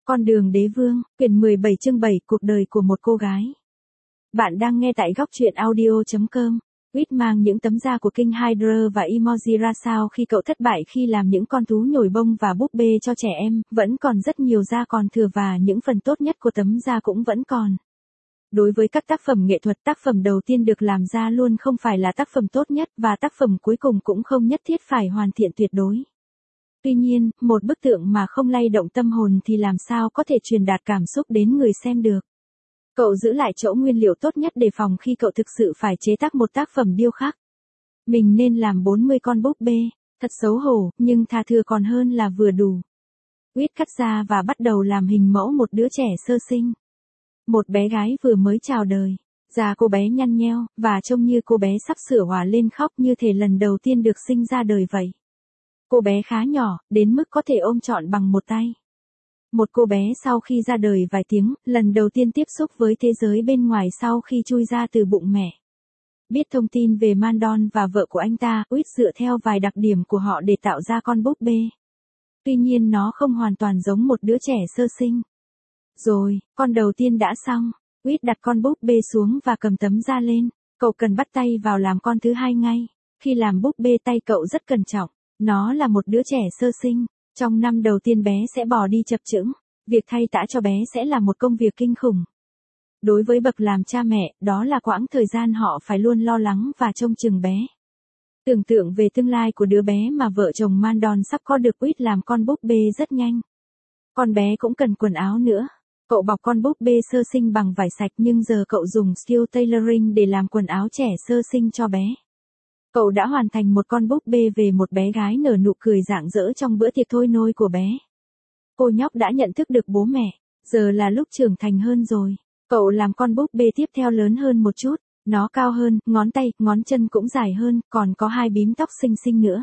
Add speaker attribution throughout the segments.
Speaker 1: Con đường đế vương, quyển 17 chương 7, cuộc đời của một cô gái. Bạn đang nghe tại góc truyện audio.com. Quýt mang những tấm da của King Hydra và Emoji ra sao khi cậu thất bại khi làm những con thú nhồi bông và búp bê cho trẻ em, vẫn còn rất nhiều da còn thừa và những phần tốt nhất của tấm da cũng vẫn còn. Đối với các tác phẩm nghệ thuật, tác phẩm đầu tiên được làm ra luôn không phải là tác phẩm tốt nhất và tác phẩm cuối cùng cũng không nhất thiết phải hoàn thiện tuyệt đối. Tuy nhiên, một bức tượng mà không lay động tâm hồn thì làm sao có thể truyền đạt cảm xúc đến người xem được. Cậu giữ lại chỗ nguyên liệu tốt nhất để phòng khi cậu thực sự phải chế tác một tác phẩm điêu khắc. Mình nên làm 40 con búp bê, thật xấu hổ, nhưng thà thừa còn hơn là vừa đủ. Quýt cắt ra và bắt đầu làm hình mẫu một đứa trẻ sơ sinh. Một bé gái vừa mới chào đời. Da cô bé nhăn nheo, và trông như cô bé sắp sửa òa lên khóc như thể lần đầu tiên được sinh ra đời vậy. Cô bé khá nhỏ, đến mức có thể ôm trọn bằng một tay. Một cô bé sau khi ra đời vài tiếng, lần đầu tiên tiếp xúc với thế giới bên ngoài sau khi chui ra từ bụng mẹ. Biết thông tin về Mandon và vợ của anh ta, Quýt dựa theo vài đặc điểm của họ để tạo ra con búp bê. Tuy nhiên nó không hoàn toàn giống một đứa trẻ sơ sinh. Rồi, con đầu tiên đã xong. Quýt đặt con búp bê xuống và cầm tấm da lên. Cậu cần bắt tay vào làm con thứ hai ngay. Khi làm búp bê tay cậu rất cẩn trọng. Nó là một đứa trẻ sơ sinh. Trong năm đầu tiên bé sẽ bò đi chập chững. Việc thay tã cho bé sẽ là một công việc kinh khủng. Đối với bậc làm cha mẹ, đó là quãng thời gian họ phải luôn lo lắng và trông chừng bé. Tưởng tượng về tương lai của đứa bé mà vợ chồng Mandon sắp có được, Quýt làm con búp bê rất nhanh. Con bé cũng cần quần áo nữa. Cậu bọc con búp bê sơ sinh bằng vải sạch nhưng giờ cậu dùng skill tailoring để làm quần áo trẻ sơ sinh cho bé. Cậu đã hoàn thành một con búp bê về một bé gái nở nụ cười rạng rỡ trong bữa tiệc thôi nôi của bé. Cô nhóc đã nhận thức được bố mẹ, giờ là lúc trưởng thành hơn rồi. Cậu làm con búp bê tiếp theo lớn hơn một chút, nó cao hơn, ngón tay, ngón chân cũng dài hơn, còn có hai bím tóc xinh xinh nữa.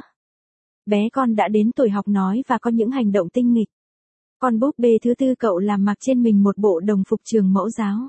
Speaker 1: Bé con đã đến tuổi học nói và có những hành động tinh nghịch. Con búp bê thứ tư cậu làm mặc trên mình một bộ đồng phục trường mẫu giáo.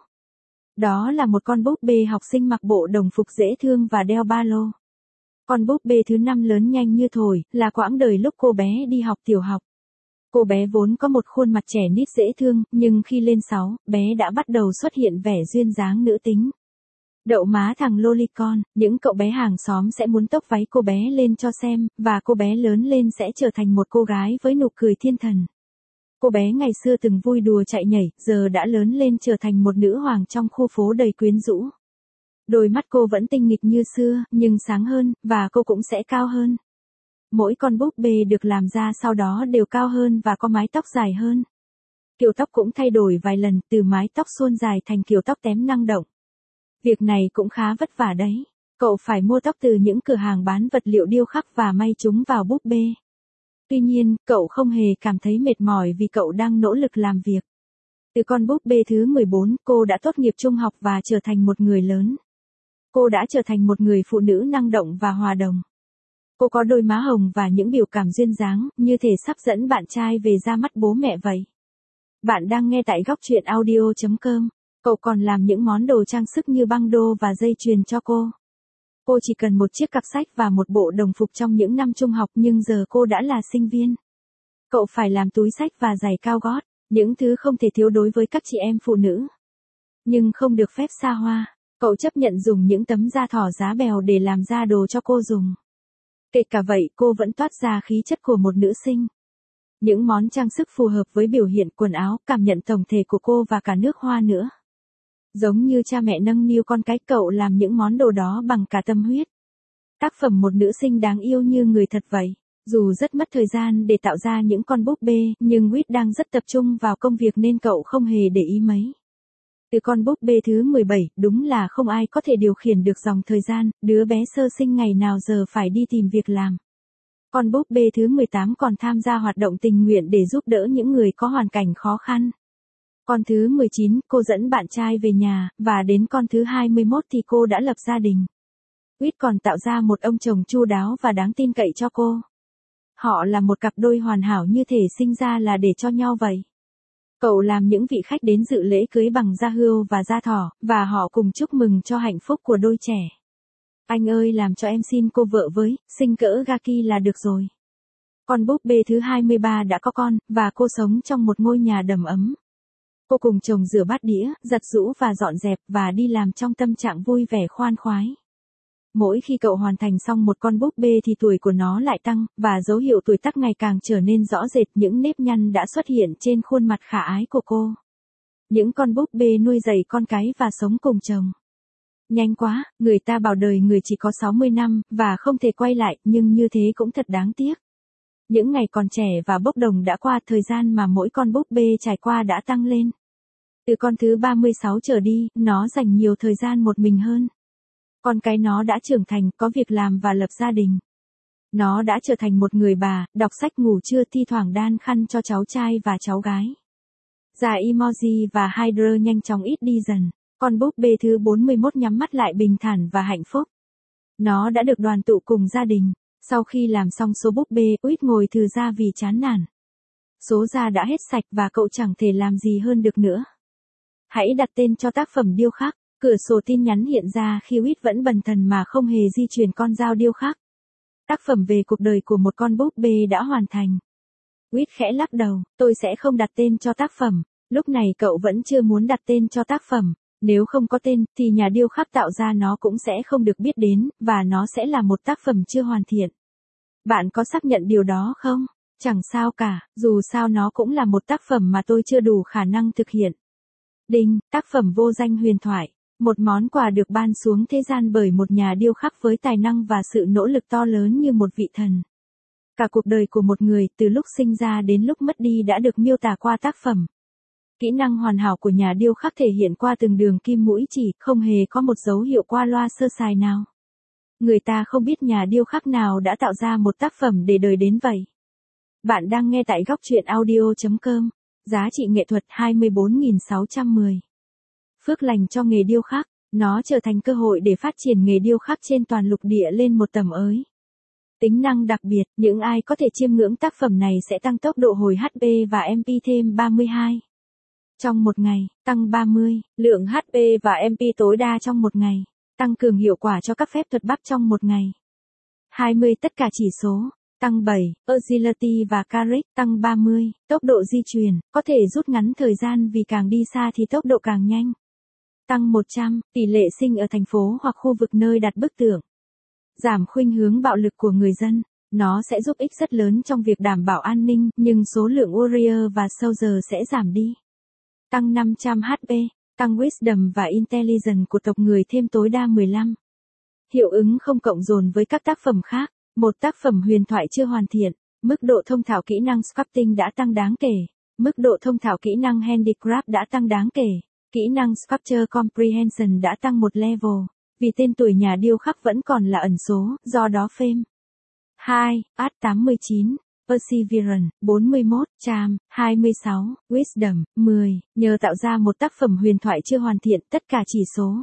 Speaker 1: Đó là một con búp bê học sinh mặc bộ đồng phục dễ thương và đeo ba lô. Con búp bê thứ 5 lớn nhanh như thổi, là quãng đời lúc cô bé đi học tiểu học. Cô bé vốn có một khuôn mặt trẻ nít dễ thương, nhưng khi lên 6, bé đã bắt đầu xuất hiện vẻ duyên dáng nữ tính. Đậu má thằng lolicon, những cậu bé hàng xóm sẽ muốn tốc váy cô bé lên cho xem, và cô bé lớn lên sẽ trở thành một cô gái với nụ cười thiên thần. Cô bé ngày xưa từng vui đùa chạy nhảy, giờ đã lớn lên trở thành một nữ hoàng trong khu phố đầy quyến rũ. Đôi mắt cô vẫn tinh nghịch như xưa, nhưng sáng hơn, và cô cũng sẽ cao hơn. Mỗi con búp bê được làm ra sau đó đều cao hơn và có mái tóc dài hơn. Kiểu tóc cũng thay đổi vài lần, từ mái tóc suôn dài thành kiểu tóc tém năng động. Việc này cũng khá vất vả đấy. Cậu phải mua tóc từ những cửa hàng bán vật liệu điêu khắc và may chúng vào búp bê. Tuy nhiên, cậu không hề cảm thấy mệt mỏi vì cậu đang nỗ lực làm việc. Từ con búp bê thứ 14, cô đã tốt nghiệp trung học và trở thành một người lớn. Cô đã trở thành một người phụ nữ năng động và hòa đồng. Cô có đôi má hồng và những biểu cảm duyên dáng, như thể sắp dẫn bạn trai về ra mắt bố mẹ vậy. Bạn đang nghe tại góc truyện audio.com. Cậu còn làm những món đồ trang sức như băng đô và dây chuyền cho cô. Cô chỉ cần một chiếc cặp sách và một bộ đồng phục trong những năm trung học, nhưng giờ cô đã là sinh viên. Cậu phải làm túi xách và giày cao gót, những thứ không thể thiếu đối với các chị em phụ nữ. Nhưng không được phép xa hoa. Cậu chấp nhận dùng những tấm da thỏ giá bèo để làm ra đồ cho cô dùng. Kể cả vậy, cô vẫn toát ra khí chất của một nữ sinh. Những món trang sức phù hợp với biểu hiện quần áo, cảm nhận tổng thể của cô và cả nước hoa nữa. Giống như cha mẹ nâng niu con cái, cậu làm những món đồ đó bằng cả tâm huyết. Tác phẩm một nữ sinh đáng yêu như người thật vậy. Dù rất mất thời gian để tạo ra những con búp bê, nhưng Quýt đang rất tập trung vào công việc nên cậu không hề để ý mấy. Từ con búp bê thứ 17, đúng là không ai có thể điều khiển được dòng thời gian, đứa bé sơ sinh ngày nào giờ phải đi tìm việc làm. Con búp bê thứ 18 còn tham gia hoạt động tình nguyện để giúp đỡ những người có hoàn cảnh khó khăn. Con thứ 19, cô dẫn bạn trai về nhà, và đến con thứ 21 thì cô đã lập gia đình. Quýt còn tạo ra một ông chồng chu đáo và đáng tin cậy cho cô. Họ là một cặp đôi hoàn hảo như thể sinh ra là để cho nhau vậy. Cậu làm những vị khách đến dự lễ cưới bằng da hươu và da thỏ, và họ cùng chúc mừng cho hạnh phúc của đôi trẻ. Anh ơi, làm cho em xin cô vợ với, sinh cỡ Gaki là được rồi. Con búp bê thứ 23 đã có con, và cô sống trong một ngôi nhà đầm ấm. Cô cùng chồng rửa bát đĩa, giặt giũ và dọn dẹp và đi làm trong tâm trạng vui vẻ khoan khoái. Mỗi khi cậu hoàn thành xong một con búp bê thì tuổi của nó lại tăng, và dấu hiệu tuổi tác ngày càng trở nên rõ rệt, những nếp nhăn đã xuất hiện trên khuôn mặt khả ái của cô. Những con búp bê nuôi dạy con cái và sống cùng chồng. Nhanh quá, người ta bảo đời người chỉ có 60 năm, và không thể quay lại, nhưng như thế cũng thật đáng tiếc. Những ngày còn trẻ và bốc đồng đã qua, thời gian mà mỗi con búp bê trải qua đã tăng lên. Từ con thứ 36 trở đi, nó dành nhiều thời gian một mình hơn. Con cái nó đã trưởng thành, có việc làm và lập gia đình. Nó đã trở thành một người bà, đọc sách, ngủ trưa, thi thoảng đan khăn cho cháu trai và cháu gái. Già Emoji và Hydra nhanh chóng ít đi dần. Con búp bê thứ 41 nhắm mắt lại bình thản và hạnh phúc. Nó đã được đoàn tụ cùng gia đình. Sau khi làm xong số búp bê, Uýt ngồi thừ ra vì chán nản. Số da đã hết sạch và cậu chẳng thể làm gì hơn được nữa. Hãy đặt tên cho tác phẩm điêu khắc. Cửa sổ tin nhắn hiện ra khi Uýt vẫn bần thần mà không hề di chuyển con dao điêu khắc. Tác phẩm về cuộc đời của một con búp bê đã hoàn thành. Uýt khẽ lắc đầu, tôi sẽ không đặt tên cho tác phẩm. Lúc này cậu vẫn chưa muốn đặt tên cho tác phẩm. Nếu không có tên, thì nhà điêu khắc tạo ra nó cũng sẽ không được biết đến, và nó sẽ là một tác phẩm chưa hoàn thiện. Bạn có xác nhận điều đó không? Chẳng sao cả, dù sao nó cũng là một tác phẩm mà tôi chưa đủ khả năng thực hiện. Đinh, tác phẩm vô danh huyền thoại. Một món quà được ban xuống thế gian bởi một nhà điêu khắc với tài năng và sự nỗ lực to lớn như một vị thần. Cả cuộc đời của một người, từ lúc sinh ra đến lúc mất đi đã được miêu tả qua tác phẩm. Kỹ năng hoàn hảo của nhà điêu khắc thể hiện qua từng đường kim mũi chỉ, không hề có một dấu hiệu qua loa sơ sài nào. Người ta không biết nhà điêu khắc nào đã tạo ra một tác phẩm để đời đến vậy. Bạn đang nghe tại góc truyện audio.com. Giá trị nghệ thuật 24.610. Phước lành cho nghề điêu khắc, nó trở thành cơ hội để phát triển nghề điêu khắc trên toàn lục địa lên một tầm mới. Tính năng đặc biệt, những ai có thể chiêm ngưỡng tác phẩm này sẽ tăng tốc độ hồi HP và MP thêm 32. Trong một ngày, tăng 30, lượng HP và MP tối đa trong một ngày, tăng cường hiệu quả cho các phép thuật bắp trong một ngày. 20 tất cả chỉ số, tăng 7, Agility và Carrick tăng 30, tốc độ di chuyển, có thể rút ngắn thời gian vì càng đi xa thì tốc độ càng nhanh. Tăng 100, tỷ lệ sinh ở thành phố hoặc khu vực nơi đặt bức tượng. Giảm khuynh hướng bạo lực của người dân, nó sẽ giúp ích rất lớn trong việc đảm bảo an ninh, nhưng số lượng Warrior và Soldier sẽ giảm đi. Tăng 500 HP, tăng Wisdom và Intelligence của tộc người thêm tối đa 15. Hiệu ứng không cộng dồn với các tác phẩm khác. Một tác phẩm huyền thoại chưa hoàn thiện, mức độ thông thạo kỹ năng sculpting đã tăng đáng kể. Mức độ thông thạo kỹ năng handicraft đã tăng đáng kể. Kỹ năng sculpture comprehension đã tăng một level. Vì tên tuổi nhà điêu khắc vẫn còn là ẩn số, do đó Fame 2, Art 89, Perseverance 41, Charm 26, Wisdom 10, nhờ tạo ra một tác phẩm huyền thoại chưa hoàn thiện tất cả chỉ số.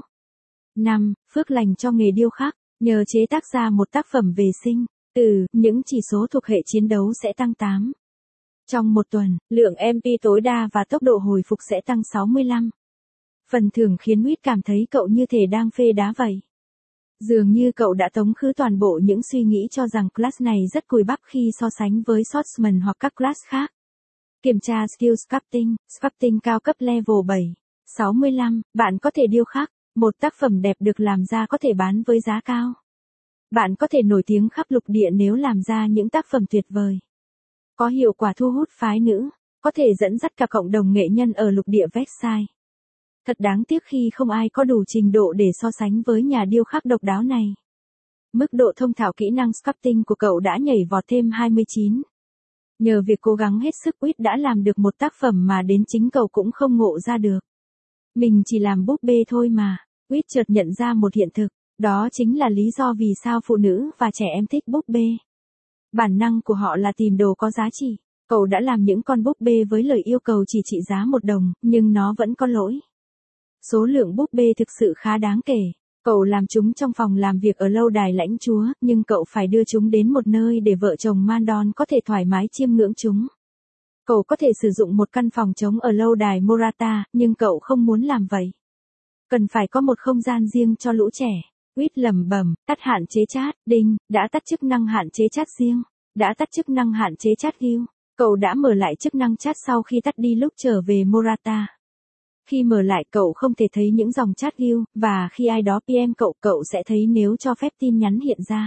Speaker 1: 5. Phước lành cho nghề điêu khắc, nhờ chế tác ra một tác phẩm về sinh, tử, những chỉ số thuộc hệ chiến đấu sẽ tăng 8. Trong một tuần, lượng MP tối đa và tốc độ hồi phục sẽ tăng 65. Phần thưởng khiến Uýt cảm thấy cậu như thể đang phê đá vậy. Dường như cậu đã tống khứ toàn bộ những suy nghĩ cho rằng class này rất cùi bắp khi so sánh với Swordsman hoặc các class khác. Kiểm tra Skill Sculpting cao cấp level 7. 65, bạn có thể điêu khắc. Một tác phẩm đẹp được làm ra có thể bán với giá cao. Bạn có thể nổi tiếng khắp lục địa nếu làm ra những tác phẩm tuyệt vời. Có hiệu quả thu hút phái nữ, có thể dẫn dắt cả cộng đồng nghệ nhân ở lục địa Versailles. Thật đáng tiếc khi không ai có đủ trình độ để so sánh với nhà điêu khắc độc đáo này. Mức độ thông thạo kỹ năng sculpting của cậu đã nhảy vọt thêm 29. Nhờ việc cố gắng hết sức, Uýt đã làm được một tác phẩm mà đến chính cậu cũng không ngộ ra được. Mình chỉ làm búp bê thôi mà. Uýt chợt nhận ra một hiện thực, đó chính là lý do vì sao phụ nữ và trẻ em thích búp bê. Bản năng của họ là tìm đồ có giá trị. Cậu đã làm những con búp bê với lời yêu cầu chỉ trị giá 1 đồng, nhưng nó vẫn có lỗi. Số lượng búp bê thực sự khá đáng kể. Cậu làm chúng trong phòng làm việc ở lâu đài lãnh chúa, nhưng cậu phải đưa chúng đến một nơi để vợ chồng Mandon có thể thoải mái chiêm ngưỡng chúng. Cậu có thể sử dụng một căn phòng trống ở lâu đài Morata, nhưng cậu không muốn làm vậy. Cần phải có một không gian riêng cho lũ trẻ. Uýt lẩm bẩm, tắt hạn chế chat, đinh, đã tắt chức năng hạn chế chat riêng. Đã tắt chức năng hạn chế chat view. Cậu đã mở lại chức năng chat sau khi tắt đi lúc trở về Morata. Khi mở lại cậu không thể thấy những dòng chat view, và khi ai đó PM cậu sẽ thấy nếu cho phép tin nhắn hiện ra.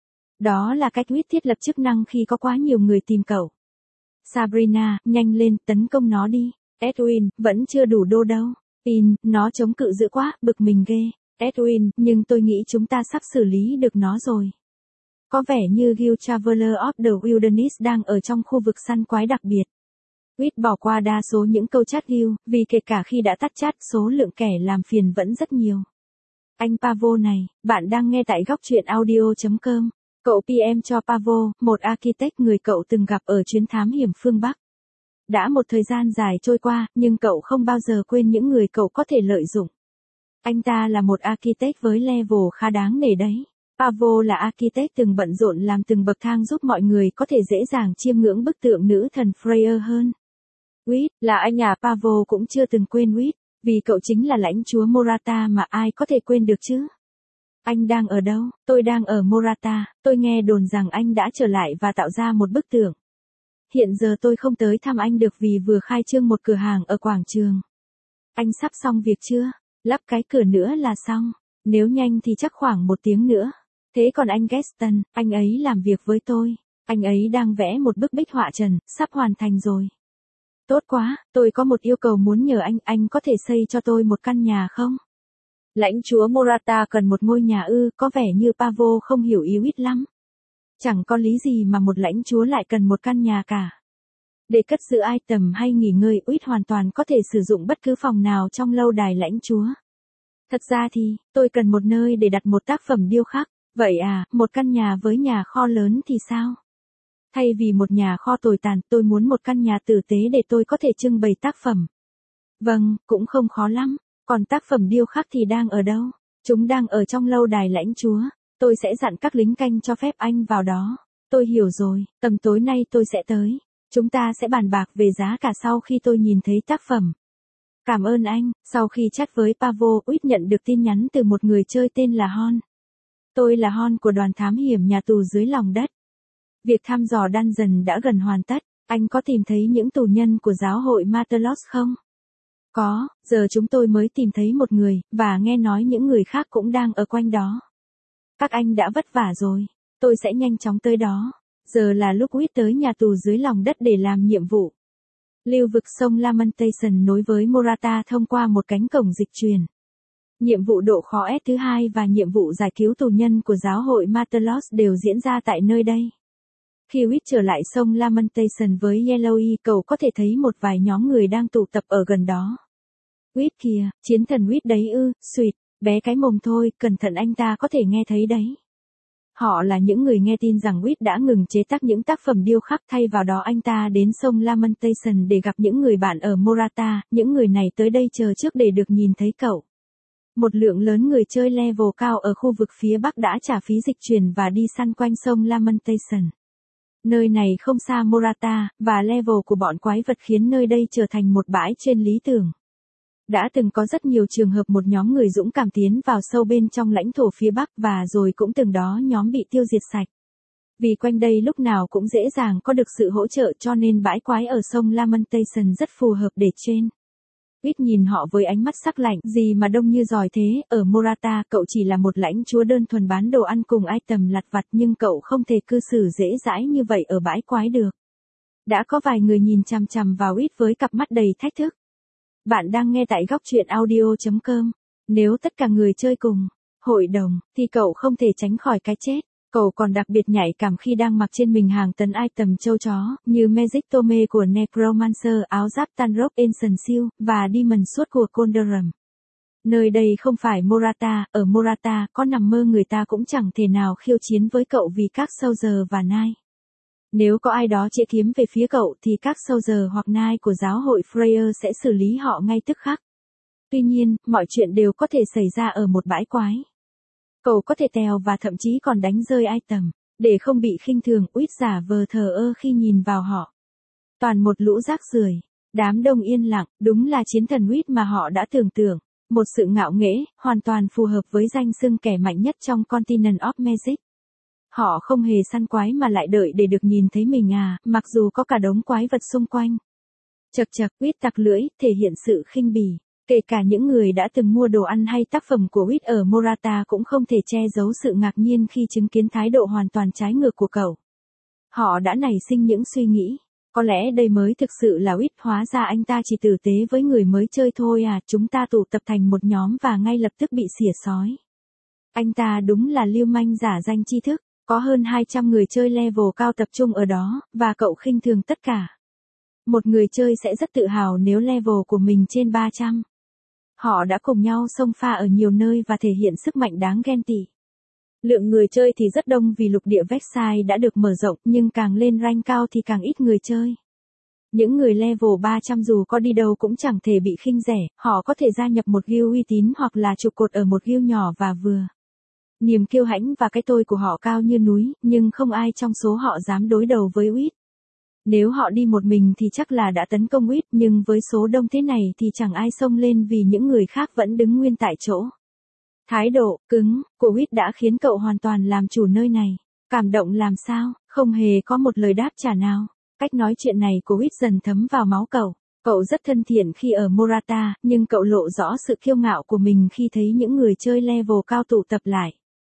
Speaker 1: Đó là cách Quýt thiết lập chức năng khi có quá nhiều người tìm cậu. Sabrina, nhanh lên, tấn công nó đi. Edwin, vẫn chưa đủ đô đâu. Pin, nó chống cự dữ quá, bực mình ghê. Edwin, nhưng tôi nghĩ chúng ta sắp xử lý được nó rồi. Có vẻ như Guild Traveler of the Wilderness đang ở trong khu vực săn quái đặc biệt. Quýt bỏ qua đa số những câu chat view, vì kể cả khi đã tắt chat, số lượng kẻ làm phiền vẫn rất nhiều. Anh Pavo này, bạn đang nghe tại góc truyện audio.com. Cậu PM cho Pavo, một architect người cậu từng gặp ở chuyến thám hiểm phương Bắc. Đã một thời gian dài trôi qua, nhưng cậu không bao giờ quên những người cậu có thể lợi dụng. Anh ta là một architect với level khá đáng nể đấy. Pavo là architect từng bận rộn làm từng bậc thang giúp mọi người có thể dễ dàng chiêm ngưỡng bức tượng nữ thần Freya hơn. Quýt, là anh à? Pavo cũng chưa từng quên Quýt, vì cậu chính là lãnh chúa Morata mà ai có thể quên được chứ. Anh đang ở đâu? Tôi đang ở Morata, tôi nghe đồn rằng anh đã trở lại và tạo ra một bức tượng. Hiện giờ tôi không tới thăm anh được vì vừa khai trương một cửa hàng ở quảng trường. Anh sắp xong việc chưa? Lắp cái cửa nữa là xong. Nếu nhanh thì chắc khoảng 1 tiếng nữa. Thế còn anh Gaston, anh ấy làm việc với tôi. Anh ấy đang vẽ một bức bích họa trần, sắp hoàn thành rồi. Tốt quá, tôi có một yêu cầu muốn nhờ anh có thể xây cho tôi một căn nhà không? Lãnh chúa Morata cần một ngôi nhà ư? Có vẻ như Pavo không hiểu ý Quýt lắm. Chẳng có lý gì mà một lãnh chúa lại cần một căn nhà cả. Để cất giữ item hay nghỉ ngơi, Quýt hoàn toàn có thể sử dụng bất cứ phòng nào trong lâu đài lãnh chúa. Thật ra thì, tôi cần một nơi để đặt một tác phẩm điêu khắc. Vậy à, một căn nhà với nhà kho lớn thì sao? Thay vì một nhà kho tồi tàn, tôi muốn một căn nhà tử tế để tôi có thể trưng bày tác phẩm. Vâng, cũng không khó lắm. Còn tác phẩm điêu khắc thì đang ở đâu? Chúng đang ở trong lâu đài lãnh chúa. Tôi sẽ dặn các lính canh cho phép anh vào đó. Tôi hiểu rồi, tầm tối nay tôi sẽ tới. Chúng ta sẽ bàn bạc về giá cả sau khi tôi nhìn thấy tác phẩm. Cảm ơn anh. Sau khi chat với Pavo, Quýt nhận được tin nhắn từ một người chơi tên là Hon. Tôi là Hon của đoàn thám hiểm nhà tù dưới lòng đất. Việc thăm dò dungeon đã gần hoàn tất. Anh có tìm thấy những tù nhân của giáo hội Matelos không? Có, giờ chúng tôi mới tìm thấy một người, và nghe nói những người khác cũng đang ở quanh đó. Các anh đã vất vả rồi. Tôi sẽ nhanh chóng tới đó. Giờ là lúc Quýt tới nhà tù dưới lòng đất để làm nhiệm vụ. Lưu vực sông Lamentation nối với Morata thông qua một cánh cổng dịch truyền. Nhiệm vụ độ khó S thứ 2 và nhiệm vụ giải cứu tù nhân của giáo hội Matelos đều diễn ra tại nơi đây. Khi Quýt trở lại sông Lamentation với Yellowy, cậu có thể thấy một vài nhóm người đang tụ tập ở gần đó. Quýt kìa, chiến thần Quýt đấy ư? Xuyệt, bé cái mồm thôi, cẩn thận anh ta có thể nghe thấy đấy. Họ là những người nghe tin rằng Quýt đã ngừng chế tác những tác phẩm điêu khắc, thay vào đó anh ta đến sông Lamentation để gặp những người bạn ở Morata, những người này tới đây chờ trước để được nhìn thấy cậu. Một lượng lớn người chơi level cao ở khu vực phía Bắc đã trả phí dịch chuyển và đi săn quanh sông Lamentation. Nơi này không xa Morata, và level của bọn quái vật khiến nơi đây trở thành một bãi trên lý tưởng. Đã từng có rất nhiều trường hợp một nhóm người dũng cảm tiến vào sâu bên trong lãnh thổ phía Bắc và rồi cũng từng đó nhóm bị tiêu diệt sạch. Vì quanh đây lúc nào cũng dễ dàng có được sự hỗ trợ cho nên bãi quái ở sông Lamentation rất phù hợp để trên. Quýt nhìn họ với ánh mắt sắc lạnh, gì mà đông như giỏi thế, ở Morata cậu chỉ là một lãnh chúa đơn thuần bán đồ ăn cùng item lặt vặt nhưng cậu không thể cư xử dễ dãi như vậy ở bãi quái được. Đã có vài người nhìn chằm chằm vào Quýt với cặp mắt đầy thách thức. Bạn đang nghe tại góc truyện audio.com. Nếu tất cả người chơi cùng hội đồng, thì cậu không thể tránh khỏi cái chết. Cậu còn đặc biệt nhạy cảm khi đang mặc trên mình hàng tấn item châu chó, như Magic Tome của Necromancer, áo giáp Tanrock Ancient Seal, và Demon Sword của Condorum. Nơi đây không phải Morata, ở Morata, có nằm mơ người ta cũng chẳng thể nào khiêu chiến với cậu vì các Soldier và Knight. Nếu có ai đó chĩa kiếm về phía cậu thì các Soldier hoặc Knight của giáo hội Freya sẽ xử lý họ ngay tức khắc. Tuy nhiên, mọi chuyện đều có thể xảy ra ở một bãi quái. Cậu có thể tèo và thậm chí còn đánh rơi item. Để không bị khinh thường, Quýt giả vờ thờ ơ khi nhìn vào họ. Toàn một lũ rác rưởi. Đám đông yên lặng, đúng là chiến thần Quýt mà họ đã tưởng tượng. Một sự ngạo nghễ, hoàn toàn phù hợp với danh xưng kẻ mạnh nhất trong Continent of Magic. Họ không hề săn quái mà lại đợi để được nhìn thấy mình à, mặc dù có cả đống quái vật xung quanh. Chậc chậc, Wit tặc lưỡi, thể hiện sự khinh bỉ. Kể cả những người đã từng mua đồ ăn hay tác phẩm của Wit ở Morata cũng không thể che giấu sự ngạc nhiên khi chứng kiến thái độ hoàn toàn trái ngược của cậu. Họ đã nảy sinh những suy nghĩ. Có lẽ đây mới thực sự là Wit, hóa ra anh ta chỉ tử tế với người mới chơi thôi à, chúng ta tụ tập thành một nhóm và ngay lập tức bị xỉa xói. Anh ta đúng là lưu manh giả danh tri thức, có hơn 200 người chơi level cao tập trung ở đó, và cậu khinh thường tất cả. Một người chơi sẽ rất tự hào nếu level của mình trên 300. Họ đã cùng nhau xông pha ở nhiều nơi và thể hiện sức mạnh đáng ghen tị. Lượng người chơi thì rất đông vì lục địa Vexai đã được mở rộng, nhưng càng lên rank cao thì càng ít người chơi. Những người level 300 dù có đi đâu cũng chẳng thể bị khinh rẻ, họ có thể gia nhập một guild uy tín hoặc là trụ cột ở một guild nhỏ và vừa. Niềm kiêu hãnh và cái tôi của họ cao như núi, nhưng không ai trong số họ dám đối đầu với Wit. Nếu họ đi một mình thì chắc là đã tấn công Wit, nhưng với số đông thế này thì chẳng ai xông lên vì những người khác vẫn đứng nguyên tại chỗ. Thái độ cứng của Wit đã khiến cậu hoàn toàn làm chủ nơi này. Cảm động làm sao, không hề có một lời đáp trả nào. Cách nói chuyện này của Wit dần thấm vào máu cậu. Cậu rất thân thiện khi ở Morata, nhưng cậu lộ rõ sự kiêu ngạo của mình khi thấy những người chơi level cao tụ tập lại.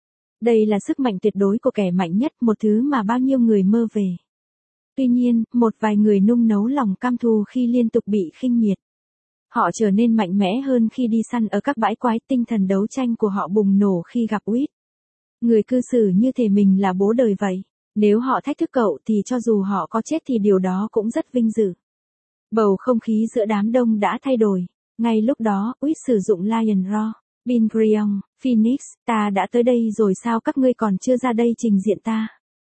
Speaker 1: Đây là sức mạnh tuyệt đối của kẻ mạnh nhất, một thứ mà bao nhiêu người mơ về. Tuy nhiên, một vài người nung nấu lòng cam thù khi liên tục bị khinh miệt. Họ trở nên mạnh mẽ hơn khi đi săn ở các bãi quái, tinh thần đấu tranh của họ bùng nổ khi gặp Wit. Người cư xử như thể mình là bố đời vậy. Nếu họ thách thức cậu thì cho dù họ có chết thì điều đó cũng rất vinh dự. Bầu không khí giữa đám đông đã thay đổi. Ngay lúc đó, Wit sử dụng Lion Roar. Bingrion, Phoenix, ta đã tới đây rồi sao các ngươi còn chưa ra đây trình diện ta?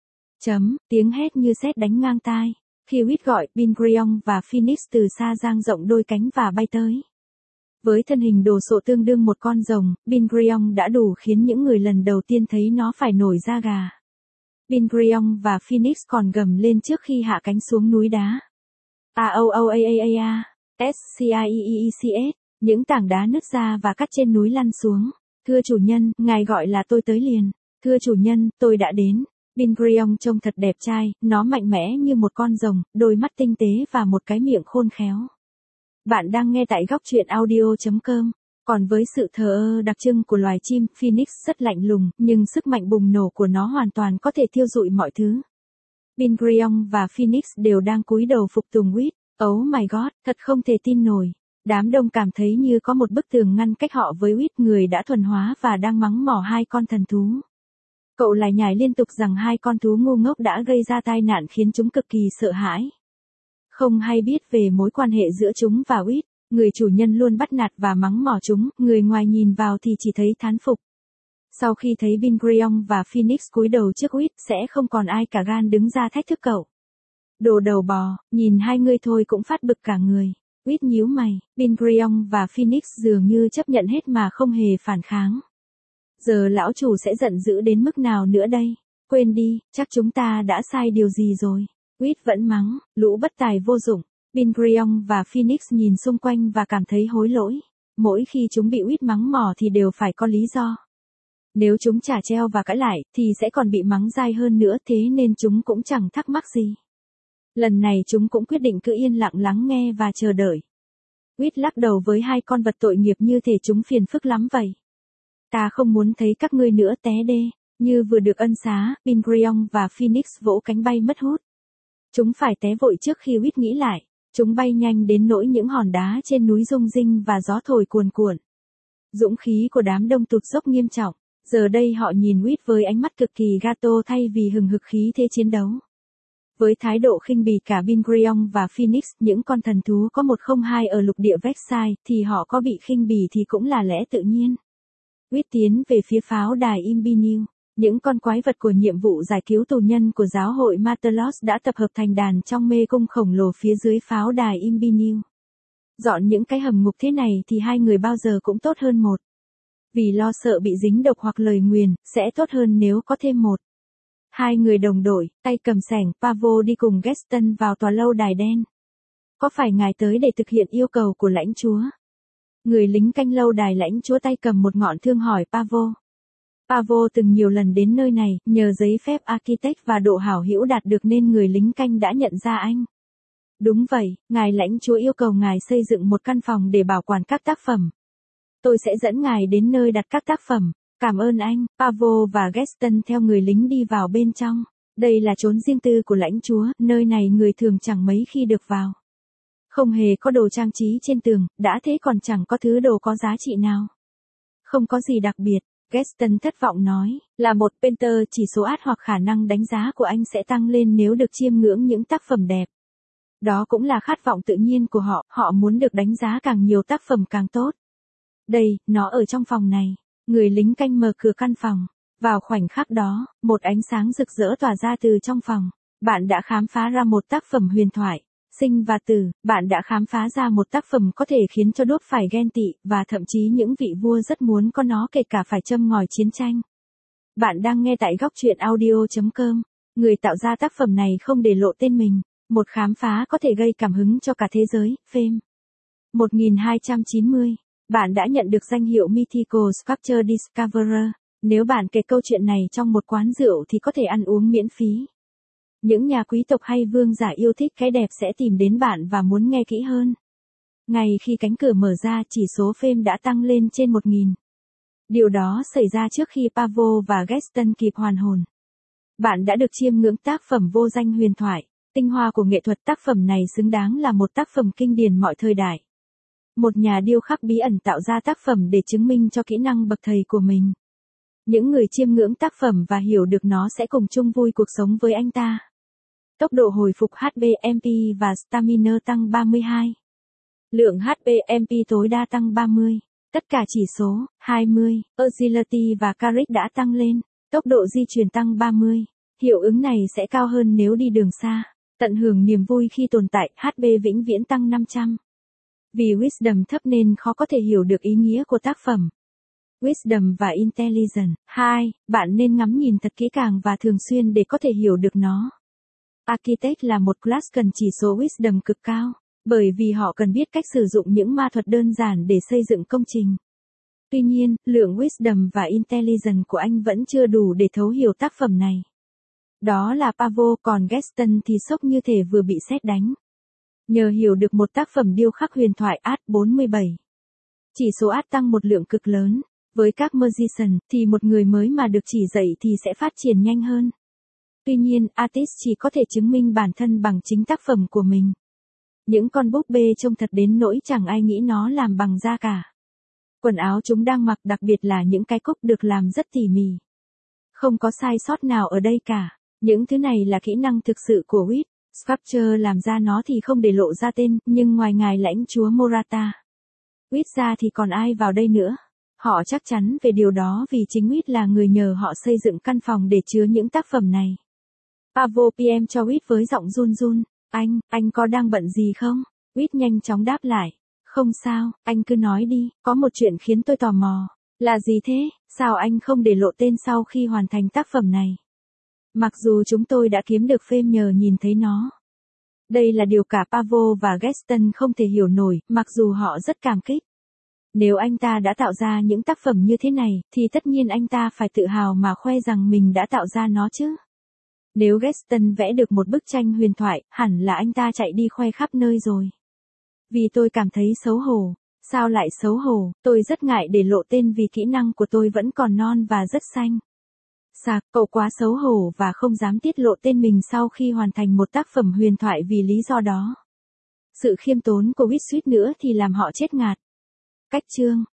Speaker 1: Tiếng hét như sét đánh ngang tai. Khi Wit gọi, Bingrion và Phoenix từ xa dang rộng đôi cánh và bay tới. Với thân hình đồ sộ tương đương một con rồng, Bingrion đã đủ khiến những người lần đầu tiên thấy nó phải nổi da gà. Bingrion và Phoenix còn gầm lên trước khi hạ cánh xuống núi đá. SCIEECS, những tảng đá nứt ra và cắt trên núi lăn xuống. Thưa chủ nhân, ngài gọi là tôi tới liền. Thưa chủ nhân, tôi đã đến. Bingrion trông thật đẹp trai, nó mạnh mẽ như một con rồng, đôi mắt tinh tế và một cái miệng khôn khéo. Bạn đang nghe tại góc truyện audio.com. Còn với sự thờ ơ đặc trưng của loài chim, Phoenix rất lạnh lùng, nhưng sức mạnh bùng nổ của nó hoàn toàn có thể thiêu rụi mọi thứ. Bingrion và Phoenix đều đang cúi đầu phục tùng Wit. Oh my god, thật không thể tin nổi. Đám đông cảm thấy như có một bức tường ngăn cách họ với Wit, người đã thuần hóa và đang mắng mỏ hai con thần thú. Cậu lại nhải liên tục rằng hai con thú ngu ngốc đã gây ra tai nạn khiến chúng cực kỳ sợ hãi. Không hay biết về mối quan hệ giữa chúng và Wit, người chủ nhân luôn bắt nạt và mắng mỏ chúng, người ngoài nhìn vào thì chỉ thấy thán phục. Sau khi thấy Bingrion và Phoenix cúi đầu trước Wit, sẽ không còn ai cả gan đứng ra thách thức cậu. Đồ đầu bò, nhìn hai người thôi cũng phát bực cả người. Wit nhíu mày, Bingrion và Phoenix dường như chấp nhận hết mà không hề phản kháng. Giờ lão chủ sẽ giận dữ đến mức nào nữa đây? Quên đi, chắc chúng ta đã sai điều gì rồi. Wit vẫn mắng, lũ bất tài vô dụng. Bingrion và Phoenix nhìn xung quanh và cảm thấy hối lỗi. Mỗi khi chúng bị Wit mắng mỏ thì đều phải có lý do. Nếu chúng chả treo và cãi lại, thì sẽ còn bị mắng dai hơn nữa, thế nên chúng cũng chẳng thắc mắc gì. Lần này chúng cũng quyết định cứ yên lặng lắng nghe và chờ đợi. Wit lắc đầu với hai con vật tội nghiệp như thể chúng phiền phức lắm vậy. Ta không muốn thấy các ngươi nữa, té đê. Như vừa được ân xá, Bingrion và Phoenix vỗ cánh bay mất hút. Chúng phải té vội trước khi Wit nghĩ lại. Chúng bay nhanh đến nỗi những hòn đá trên núi rung rinh và gió thổi cuồn cuộn. Dũng khí của đám đông tụt dốc nghiêm trọng. Giờ đây họ nhìn Wit với ánh mắt cực kỳ gato thay vì hừng hực khí thế chiến đấu. Với thái độ khinh bỉ cả Bingrion và Phoenix, những con thần thú có 102 ở lục địa Vexai, thì họ có bị khinh bỉ thì cũng là lẽ tự nhiên. Wit tiến về phía pháo đài Imbiniu. Những con quái vật của nhiệm vụ giải cứu tù nhân của giáo hội Matelos đã tập hợp thành đàn trong mê cung khổng lồ phía dưới pháo đài Imbiniu. Dọn những cái hầm ngục thế này thì hai người bao giờ cũng tốt hơn một. Vì lo sợ bị dính độc hoặc lời nguyền, sẽ tốt hơn nếu có thêm một. Hai người đồng đội, tay cầm sẻng, Pavo đi cùng Gaston vào tòa lâu đài đen. Có phải ngài tới để thực hiện yêu cầu của lãnh chúa? Người lính canh lâu đài lãnh chúa tay cầm một ngọn thương hỏi Pavo. Pavo từng nhiều lần đến nơi này, nhờ giấy phép architect và độ hảo hữu đạt được nên người lính canh đã nhận ra anh. Đúng vậy, ngài lãnh chúa yêu cầu ngài xây dựng một căn phòng để bảo quản các tác phẩm. Tôi sẽ dẫn ngài đến nơi đặt các tác phẩm. Cảm ơn anh. Pavo và Gaston theo người lính đi vào bên trong. Đây là chốn riêng tư của lãnh chúa, nơi này người thường chẳng mấy khi được vào. Không hề có đồ trang trí trên tường, đã thế còn chẳng có thứ đồ có giá trị nào. Không có gì đặc biệt, Gaston thất vọng nói, là một painter chỉ số art hoặc khả năng đánh giá của anh sẽ tăng lên nếu được chiêm ngưỡng những tác phẩm đẹp. Đó cũng là khát vọng tự nhiên của họ, họ muốn được đánh giá càng nhiều tác phẩm càng tốt. Đây, nó ở trong phòng này. Người lính canh mở cửa căn phòng. Vào khoảnh khắc đó, một ánh sáng rực rỡ tỏa ra từ trong phòng. Bạn đã khám phá ra một tác phẩm huyền thoại. Sinh và tử, bạn đã khám phá ra một tác phẩm có thể khiến cho đốt phải ghen tị, và thậm chí những vị vua rất muốn có nó kể cả phải châm ngòi chiến tranh. Bạn đang nghe tại góc truyện audio.com. Người tạo ra tác phẩm này không để lộ tên mình. Một khám phá có thể gây cảm hứng cho cả thế giới, phim. 1290. Bạn đã nhận được danh hiệu Mythical Sculpture Discoverer. Nếu bạn kể câu chuyện này trong một quán rượu thì có thể ăn uống miễn phí. Những nhà quý tộc hay vương giả yêu thích cái đẹp sẽ tìm đến bạn và muốn nghe kỹ hơn. Ngay khi cánh cửa mở ra, chỉ số phim đã tăng lên trên 1000. Điều đó xảy ra trước khi Pavo và Gaston kịp hoàn hồn. Bạn đã được chiêm ngưỡng tác phẩm vô danh huyền thoại, tinh hoa của nghệ thuật. Tác phẩm này xứng đáng là một tác phẩm kinh điển mọi thời đại. Một nhà điêu khắc bí ẩn tạo ra tác phẩm để chứng minh cho kỹ năng bậc thầy của mình. Những người chiêm ngưỡng tác phẩm và hiểu được nó sẽ cùng chung vui cuộc sống với anh ta. Tốc độ hồi phục HP/MP và Stamina tăng 32. Lượng HP/MP tối đa tăng 30. Tất cả chỉ số 20. Agility và Carrick đã tăng lên. Tốc độ di chuyển tăng 30. Hiệu ứng này sẽ cao hơn nếu đi đường xa. Tận hưởng niềm vui khi tồn tại. HP vĩnh viễn tăng 500. Vì Wisdom thấp nên khó có thể hiểu được ý nghĩa của tác phẩm. Wisdom và Intelligence. 2. Bạn nên ngắm nhìn thật kỹ càng và thường xuyên để có thể hiểu được nó. Architect là một class cần chỉ số Wisdom cực cao, bởi vì họ cần biết cách sử dụng những ma thuật đơn giản để xây dựng công trình. Tuy nhiên, lượng Wisdom và Intelligence của anh vẫn chưa đủ để thấu hiểu tác phẩm này. Đó là Pavo, còn Gaston thì sốc như thể vừa bị sét đánh. Nhờ hiểu được một tác phẩm điêu khắc huyền thoại Art 47. Chỉ số Art tăng một lượng cực lớn. Với các magician thì một người mới mà được chỉ dạy thì sẽ phát triển nhanh hơn. Tuy nhiên, artist chỉ có thể chứng minh bản thân bằng chính tác phẩm của mình. Những con búp bê trông thật đến nỗi chẳng ai nghĩ nó làm bằng da cả. Quần áo chúng đang mặc, đặc biệt là những cái cúc, được làm rất tỉ mỉ. Không có sai sót nào ở đây cả. Những thứ này là kỹ năng thực sự của Wit. Sculpture làm ra nó thì không để lộ ra tên, nhưng ngoài ngài lãnh chúa Morata, Wit ra thì còn ai vào đây nữa. Họ chắc chắn về điều đó vì chính Wit là người nhờ họ xây dựng căn phòng để chứa những tác phẩm này. Pavo PM cho Wit với giọng run run. Anh có đang bận gì không? Wit nhanh chóng đáp lại. Không sao, anh cứ nói đi, có một chuyện khiến tôi tò mò. Là gì thế? Sao anh không để lộ tên sau khi hoàn thành tác phẩm này? Mặc dù chúng tôi đã kiếm được fame nhờ nhìn thấy nó. Đây là điều cả Pavo và Gaston không thể hiểu nổi, mặc dù họ rất cảm kích. Nếu anh ta đã tạo ra những tác phẩm như thế này, thì tất nhiên anh ta phải tự hào mà khoe rằng mình đã tạo ra nó chứ. Nếu Gaston vẽ được một bức tranh huyền thoại, hẳn là anh ta chạy đi khoe khắp nơi rồi. Vì tôi cảm thấy xấu hổ. Sao lại xấu hổ? Tôi rất ngại để lộ tên vì kỹ năng của tôi vẫn còn non và rất xanh. Sạc, cậu quá xấu hổ và không dám tiết lộ tên mình sau khi hoàn thành một tác phẩm huyền thoại vì lý do đó. Sự khiêm tốn của Wit suýt nữa thì làm họ chết ngạt. Cách chương